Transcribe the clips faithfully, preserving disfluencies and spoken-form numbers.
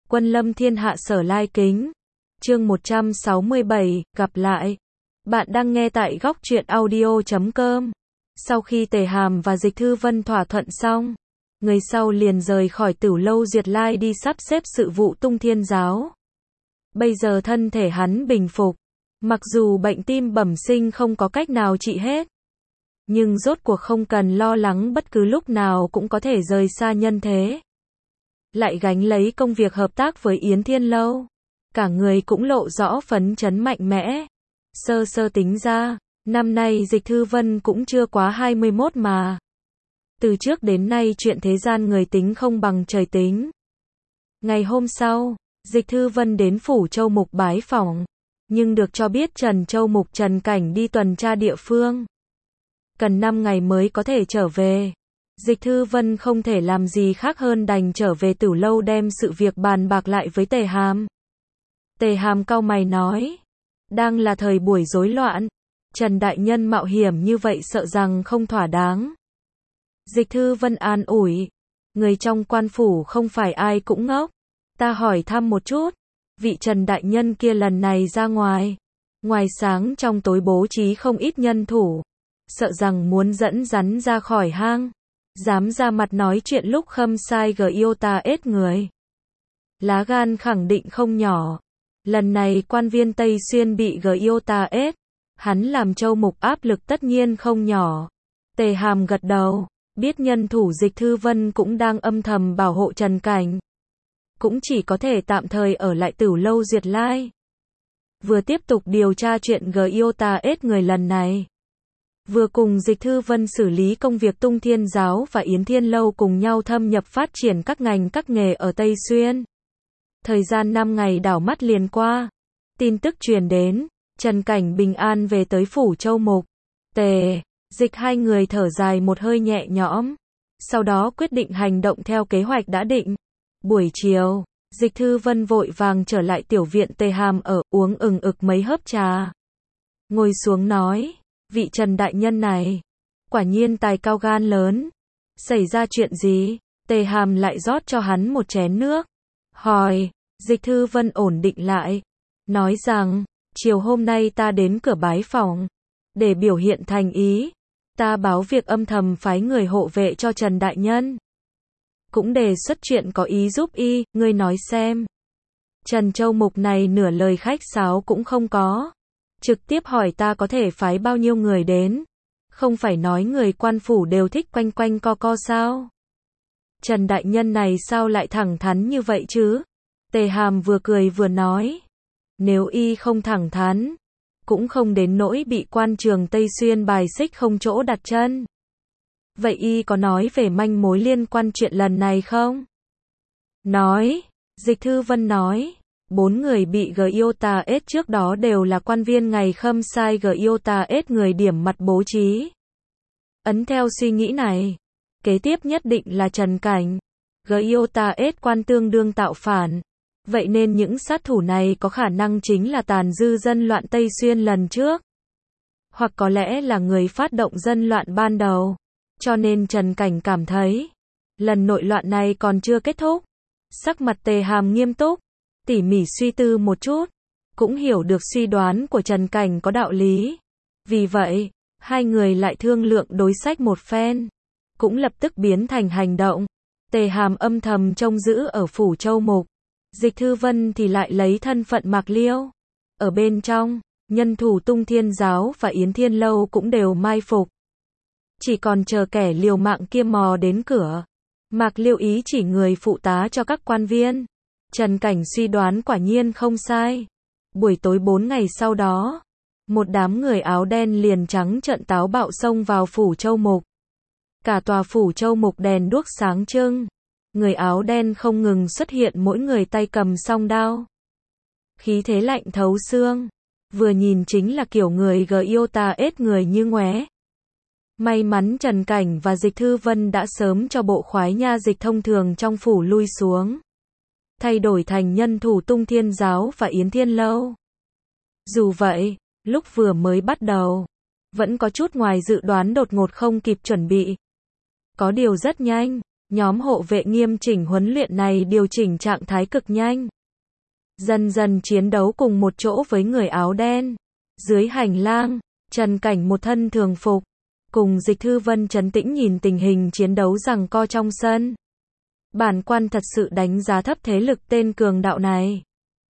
Quân lâm thiên hạ sở lai kính. Chương một trăm sáu mươi bảy, gặp lại. Bạn đang nghe tại góc truyện audio chấm com. Sau khi Tề Hàm và Dịch Thư Vân thỏa thuận xong, người sau liền rời khỏi Tửu Lâu Duyệt Lai đi sắp xếp sự vụ Tung Thiên Giáo. Bây giờ thân thể hắn bình phục, mặc dù bệnh tim bẩm sinh không có cách nào trị hết, nhưng rốt cuộc không cần lo lắng bất cứ lúc nào cũng có thể rời xa nhân thế. Lại gánh lấy công việc hợp tác với Yến Thiên Lâu, cả người cũng lộ rõ phấn chấn mạnh mẽ. Sơ sơ tính ra, năm nay Dịch Thư Vân cũng chưa quá hai mươi mốt mà. Từ trước đến nay chuyện thế gian người tính không bằng trời tính. Ngày hôm sau, Dịch Thư Vân đến phủ Châu Mục bái phỏng, nhưng được cho biết Trần Châu Mục Trần Cảnh đi tuần tra địa phương, cần năm ngày mới có thể trở về. Dịch Thư Vân không thể làm gì khác hơn đành trở về Tửu Lâu đem sự việc bàn bạc lại với Tề Hàm. Tề Hàm cau mày nói, đang là thời buổi rối loạn, Trần đại nhân mạo hiểm như vậy sợ rằng không thỏa đáng. Dịch Thư Vân an ủi, người trong quan phủ không phải ai cũng ngốc, ta hỏi thăm một chút, vị Trần đại nhân kia lần này ra ngoài, ngoài sáng trong tối bố trí không ít nhân thủ, sợ rằng muốn dẫn rắn ra khỏi hang, dám ra mặt nói chuyện lúc khâm sai Giota ết người. Lá gan khẳng định không nhỏ. Lần này quan viên Tây Xuyên bị Giota ết, hắn làm Châu Mục áp lực tất nhiên không nhỏ. Tề Hàm gật đầu, biết nhân thủ Dịch Thư Vân cũng đang âm thầm bảo hộ Trần Cảnh, cũng chỉ có thể tạm thời ở lại Tửu Lâu Duyệt Lai, vừa tiếp tục điều tra chuyện Giota ết người lần này, vừa cùng Dịch Thư Vân xử lý công việc Tung Thiên Giáo và Yến Thiên Lâu cùng nhau thâm nhập phát triển các ngành các nghề ở Tây Xuyên. Thời gian năm ngày đảo mắt liền qua, tin tức truyền đến, Trần Cảnh bình an về tới phủ Châu Mục. Tề, Dịch hai người thở dài một hơi nhẹ nhõm, sau đó quyết định hành động theo kế hoạch đã định. Buổi chiều, Dịch Thư Vân vội vàng trở lại tiểu viện Tề Hàm ở, uống ừng ực mấy hớp trà. Ngồi xuống nói, vị Trần đại nhân này, quả nhiên tài cao gan lớn. Xảy ra chuyện gì? Tề Hàm lại rót cho hắn một chén nước. Hỏi, Dịch Thư Vân ổn định lại, nói rằng, chiều hôm nay ta đến cửa bái phỏng, để biểu hiện thành ý, ta báo việc âm thầm phái người hộ vệ cho Trần đại nhân. Cũng đề xuất chuyện có ý giúp y, ngươi nói xem. Trần Châu Mục này nửa lời khách sáo cũng không có, trực tiếp hỏi ta có thể phái bao nhiêu người đến, không phải nói người quan phủ đều thích quanh quanh co co sao? Trần đại nhân này sao lại thẳng thắn như vậy chứ? Tề Hàm vừa cười vừa nói, nếu y không thẳng thắn, cũng không đến nỗi bị quan trường Tây Xuyên bài xích không chỗ đặt chân. Vậy y có nói về manh mối liên quan chuyện lần này không? Nói, Dịch Thư Vân nói, bốn người bị Giota ết trước đó đều là quan viên ngày khâm sai Giota ết người điểm mặt bố trí. Ấn theo suy nghĩ này, kế tiếp nhất định là Trần Cảnh. Giota ết quan tương đương tạo phản, vậy nên những sát thủ này có khả năng chính là tàn dư dân loạn Tây Xuyên lần trước, hoặc có lẽ là người phát động dân loạn ban đầu. Cho nên Trần Cảnh cảm thấy, lần nội loạn này còn chưa kết thúc. Sắc mặt Tề Hàm nghiêm túc, tỉ mỉ suy tư một chút, cũng hiểu được suy đoán của Trần Cảnh có đạo lý. Vì vậy, hai người lại thương lượng đối sách một phen, cũng lập tức biến thành hành động. Tề Hàm âm thầm trông giữ ở phủ Châu Mục, Dịch Thư Vân thì lại lấy thân phận Mạc Liêu. Ở bên trong, nhân thủ Tung Thiên Giáo và Yến Thiên Lâu cũng đều mai phục, chỉ còn chờ kẻ liều mạng kia mò đến cửa. Mạc Liêu ý chỉ người phụ tá cho các quan viên. Trần Cảnh suy đoán quả nhiên không sai. Buổi tối bốn ngày sau đó, một đám người áo đen liền trắng trợn táo bạo xông vào phủ Châu Mục. Cả tòa phủ Châu Mục đèn đuốc sáng trưng, người áo đen không ngừng xuất hiện, mỗi người tay cầm song đao, khí thế lạnh thấu xương, vừa nhìn chính là kiểu người Giota ết người như ngoé. May mắn Trần Cảnh và Dịch Thư Vân đã sớm cho bộ khoái nha dịch thông thường trong phủ lui xuống, thay đổi thành nhân thủ Tung Thiên Giáo và Yến Thiên Lâu. Dù vậy, lúc vừa mới bắt đầu, vẫn có chút ngoài dự đoán, đột ngột không kịp chuẩn bị. Có điều rất nhanh, Nhóm hộ vệ nghiêm chỉnh huấn luyện này điều chỉnh trạng thái cực nhanh. Dần dần chiến đấu cùng một chỗ với người áo đen. Dưới hành lang, Trần Cảnh một thân thường phục, cùng Dịch Thư Vân trấn tĩnh nhìn tình hình chiến đấu giằng co trong sân. Bản quan thật sự đánh giá thấp thế lực tên cường đạo này.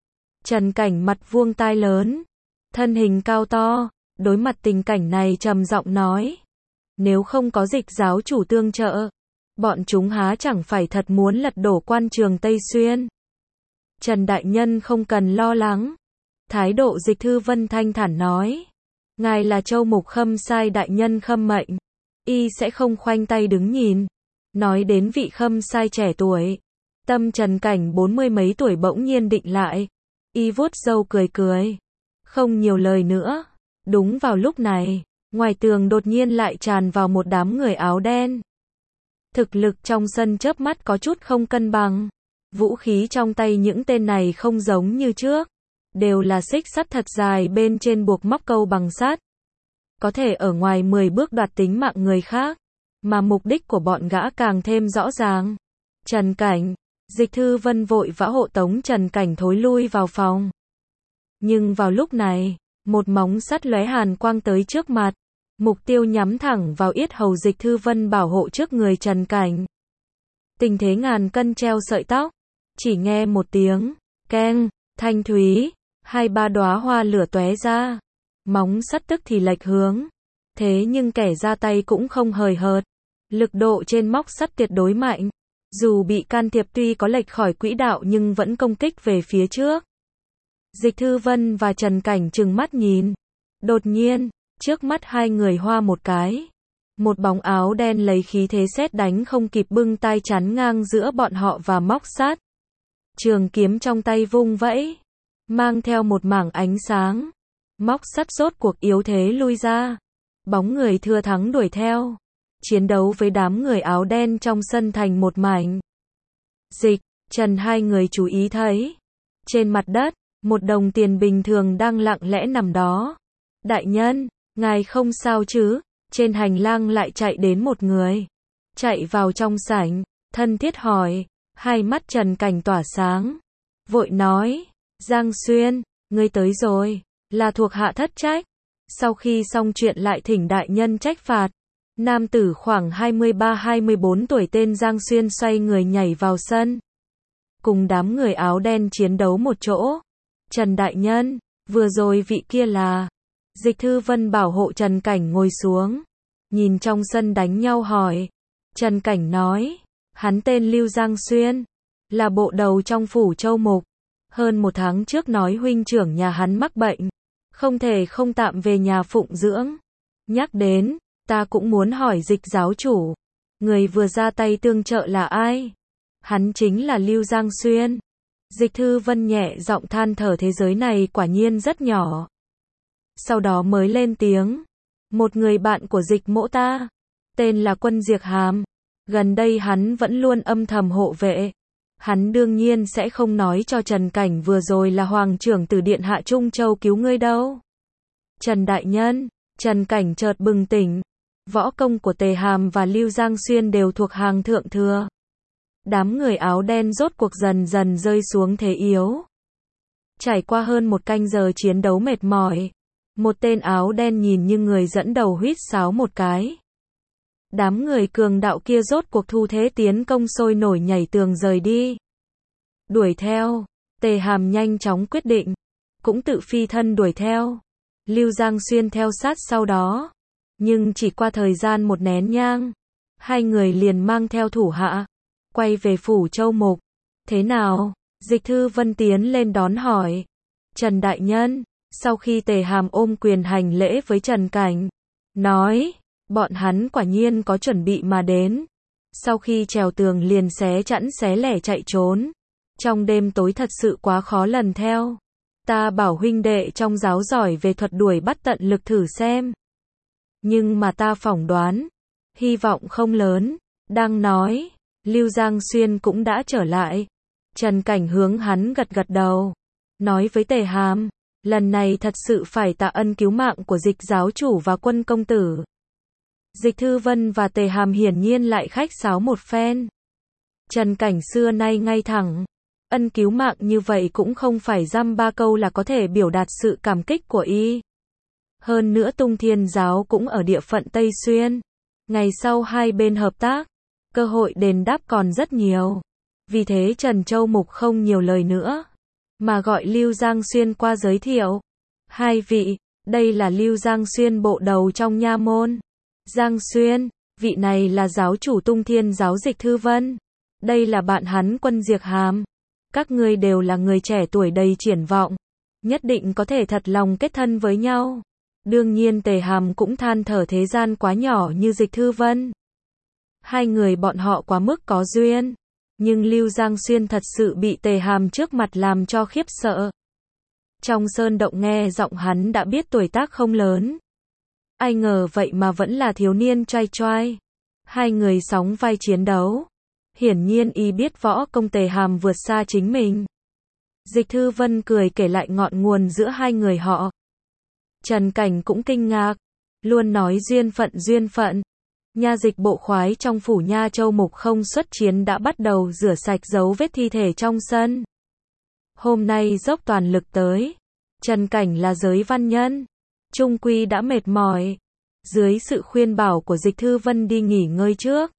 Trần Cảnh mặt vuông tai lớn, thân hình cao to, đối mặt tình cảnh này trầm giọng nói. Nếu không có Dịch giáo chủ tương trợ, bọn chúng há chẳng phải thật muốn lật đổ quan trường Tây Xuyên. Trần Đại Nhân không cần lo lắng. Thái độ Dịch Thư Vân thanh thản nói. Ngài là Châu Mục Khâm Sai Đại Nhân khâm mệnh. Y sẽ không khoanh tay đứng nhìn. Nói đến vị Khâm Sai trẻ tuổi. Tâm Trần Cảnh bốn mươi mấy tuổi bỗng nhiên định lại. Y vuốt râu cười cười. Không nhiều lời nữa. Đúng vào lúc này, ngoài tường đột nhiên lại tràn vào một đám người áo đen. Thực lực trong sân chớp mắt có chút không cân bằng. Vũ khí trong tay những tên này không giống như trước. Đều là xích sắt thật dài bên trên buộc móc câu bằng sắt. Có thể ở ngoài mười bước đoạt tính mạng người khác. Mà mục đích của bọn gã càng thêm rõ ràng. Trần Cảnh, Dịch Thư Vân vội vã hộ tống Trần Cảnh thối lui vào phòng. Nhưng vào lúc này, một móng sắt lóe hàn quang tới trước mặt. Mục tiêu nhắm thẳng vào yết hầu Dịch Thư Vân bảo hộ trước người Trần Cảnh. Tình thế ngàn cân treo sợi tóc. Chỉ nghe một tiếng, keng, thanh thúy, hai ba đóa hoa lửa tóe ra. Móng sắt tức thì lệch hướng. Thế nhưng kẻ ra tay cũng không hời hợt. Lực độ trên móc sắt tuyệt đối mạnh. Dù bị can thiệp tuy có lệch khỏi quỹ đạo nhưng vẫn công kích về phía trước. Dịch Thư Vân và Trần Cảnh trừng mắt nhìn. Đột nhiên, trước mắt hai người hoa một cái. Một bóng áo đen lấy khí thế sét đánh không kịp bưng tay chắn ngang giữa bọn họ và móc sắt. Trường kiếm trong tay vung vẫy, mang theo một mảng ánh sáng. Móc sắt rốt cuộc yếu thế lui ra. Bóng người thưa thắng đuổi theo. Chiến đấu với đám người áo đen trong sân thành một mảnh. Dịch, Trần hai người chú ý thấy. Trên mặt đất, một đồng tiền bình thường đang lặng lẽ nằm đó. Đại nhân, ngài không sao chứ? Trên hành lang lại chạy đến một người. Chạy vào trong sảnh, thân thiết hỏi. Hai mắt Trần Cảnh tỏa sáng. Vội nói, Giang Xuyên, ngươi tới rồi, là thuộc hạ thất trách. Sau khi xong chuyện lại thỉnh đại nhân trách phạt. Nam tử khoảng hai mươi ba hai mươi bốn tuổi tên Giang Xuyên xoay người nhảy vào sân. Cùng đám người áo đen chiến đấu một chỗ. Trần Đại Nhân, vừa rồi vị kia là... Dịch Thư Vân bảo hộ Trần Cảnh ngồi xuống. Nhìn trong sân đánh nhau hỏi. Trần Cảnh nói, hắn tên Lưu Giang Xuyên. Là bộ đầu trong phủ Châu Mục. Hơn một tháng trước nói huynh trưởng nhà hắn mắc bệnh. Không thể không tạm về nhà phụng dưỡng. Nhắc đến, ta cũng muốn hỏi Dịch giáo chủ. Người vừa ra tay tương trợ là ai? Hắn chính là Lưu Giang Xuyên. Dịch Thư Vân nhẹ giọng than thở thế giới này quả nhiên rất nhỏ. Sau đó mới lên tiếng. Một người bạn của Dịch mỗ ta. Tên là Quân Diệc Hàm. Gần đây hắn vẫn luôn âm thầm hộ vệ. Hắn đương nhiên sẽ không nói cho Trần Cảnh vừa rồi là Hoàng trưởng từ Điện Hạ Trung Châu cứu ngươi đâu. Trần Đại Nhân, Trần Cảnh chợt bừng tỉnh. Võ công của Tề Hàm và Lưu Giang Xuyên đều thuộc hàng thượng thừa. Đám người áo đen rốt cuộc dần dần rơi xuống thế yếu. Trải qua hơn một canh giờ chiến đấu mệt mỏi. Một tên áo đen nhìn như người dẫn đầu huýt sáo một cái. Đám người cường đạo kia rốt cuộc thu thế tiến công sôi nổi nhảy tường rời đi. Đuổi theo, Tề Hàm nhanh chóng quyết định. Cũng tự phi thân đuổi theo. Lưu Giang Xuyên theo sát sau đó. Nhưng chỉ qua thời gian một nén nhang. Hai người liền mang theo thủ hạ. Quay về phủ Châu Mục. Thế nào? Dịch Thư Vân tiến lên đón hỏi. Trần Đại Nhân, sau khi Tề Hàm ôm quyền hành lễ với Trần Cảnh. Nói, bọn hắn quả nhiên có chuẩn bị mà đến. Sau khi trèo tường liền xé chẵn xé lẻ chạy trốn. Trong đêm tối thật sự quá khó lần theo. Ta bảo huynh đệ trong giáo giỏi về thuật đuổi bắt tận lực thử xem. Nhưng mà ta phỏng đoán. Hy vọng không lớn. Đang nói, Lưu Giang Xuyên cũng đã trở lại. Trần Cảnh hướng hắn gật gật đầu. Nói với Tề Hàm. Lần này thật sự phải tạ ân cứu mạng của Dịch giáo chủ và Quân công tử. Dịch Thư Vân và Tề Hàm hiển nhiên lại khách sáo một phen. Trần Cảnh xưa nay ngay thẳng. Ân cứu mạng như vậy cũng không phải dăm ba câu là có thể biểu đạt sự cảm kích của y. Hơn nữa Tung Thiên Giáo cũng ở địa phận Tây Xuyên. Ngày sau hai bên hợp tác, cơ hội đền đáp còn rất nhiều. Vì thế Trần Châu Mục không nhiều lời nữa, mà gọi Lưu Giang Xuyên qua giới thiệu. Hai vị, đây là Lưu Giang Xuyên bộ đầu trong nha môn. Giang Xuyên, vị này là giáo chủ Tung Thiên Giáo Dịch Thư Vân. Đây là bạn hắn Quân Diệc Hàm. Các ngươi đều là người trẻ tuổi đầy triển vọng, nhất định có thể thật lòng kết thân với nhau. Đương nhiên Tề Hàm cũng than thở thế gian quá nhỏ như Dịch Thư Vân. Hai người bọn họ quá mức có duyên. Nhưng Lưu Giang Xuyên thật sự bị Tề Hàm trước mặt làm cho khiếp sợ. Trong sơn động nghe giọng hắn đã biết tuổi tác không lớn. Ai ngờ vậy mà vẫn là thiếu niên trai trai. Hai người sóng vai chiến đấu. Hiển nhiên y biết võ công Tề Hàm vượt xa chính mình. Dịch Thư Vân cười kể lại ngọn nguồn giữa hai người họ. Trần Cảnh cũng kinh ngạc. Luôn nói duyên phận duyên phận. Nha dịch bộ khoái trong phủ Nha Châu Mục không xuất chiến đã bắt đầu rửa sạch dấu vết thi thể trong sân. Hôm nay dốc toàn lực tới. Trần Cảnh là giới văn nhân. Trung quy đã mệt mỏi. Dưới sự khuyên bảo của Dịch Thư Vân đi nghỉ ngơi trước.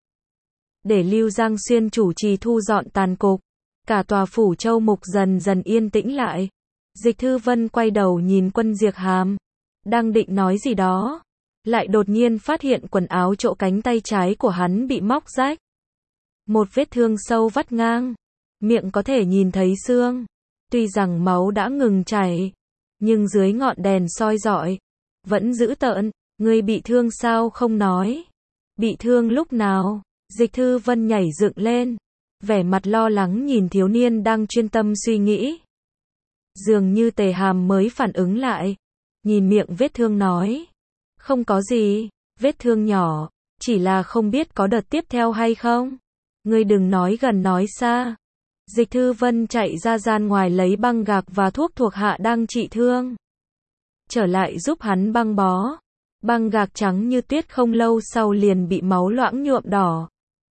Để Lưu Giang Xuyên chủ trì thu dọn tàn cục. Cả tòa phủ Châu Mục dần dần yên tĩnh lại. Dịch Thư Vân quay đầu nhìn Quân Diệc Hàm. Đang định nói gì đó. Lại đột nhiên phát hiện quần áo chỗ cánh tay trái của hắn bị móc rách. Một vết thương sâu vắt ngang. Miệng có thể nhìn thấy xương. Tuy rằng máu đã ngừng chảy. Nhưng dưới ngọn đèn soi rọi. Vẫn dữ tợn. Ngươi bị thương sao không nói. Bị thương lúc nào? Dịch Thư Vân nhảy dựng lên. Vẻ mặt lo lắng nhìn thiếu niên đang chuyên tâm suy nghĩ. Dường như Tề Hàm mới phản ứng lại. Nhìn miệng vết thương nói. Không có gì, vết thương nhỏ, chỉ là không biết có đợt tiếp theo hay không. Ngươi đừng nói gần nói xa. Dịch Thư Vân chạy ra gian ngoài lấy băng gạc và thuốc thuộc hạ đang trị thương. Trở lại giúp hắn băng bó. Băng gạc trắng như tuyết không lâu sau liền bị máu loãng nhuộm đỏ.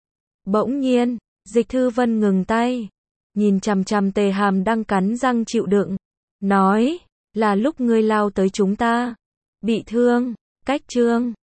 Bỗng nhiên, Dịch Thư Vân ngừng tay. Nhìn chằm chằm Tề Hàm đang cắn răng chịu đựng. Nói, là lúc ngươi lao tới chúng ta. Bị thương. Cách chương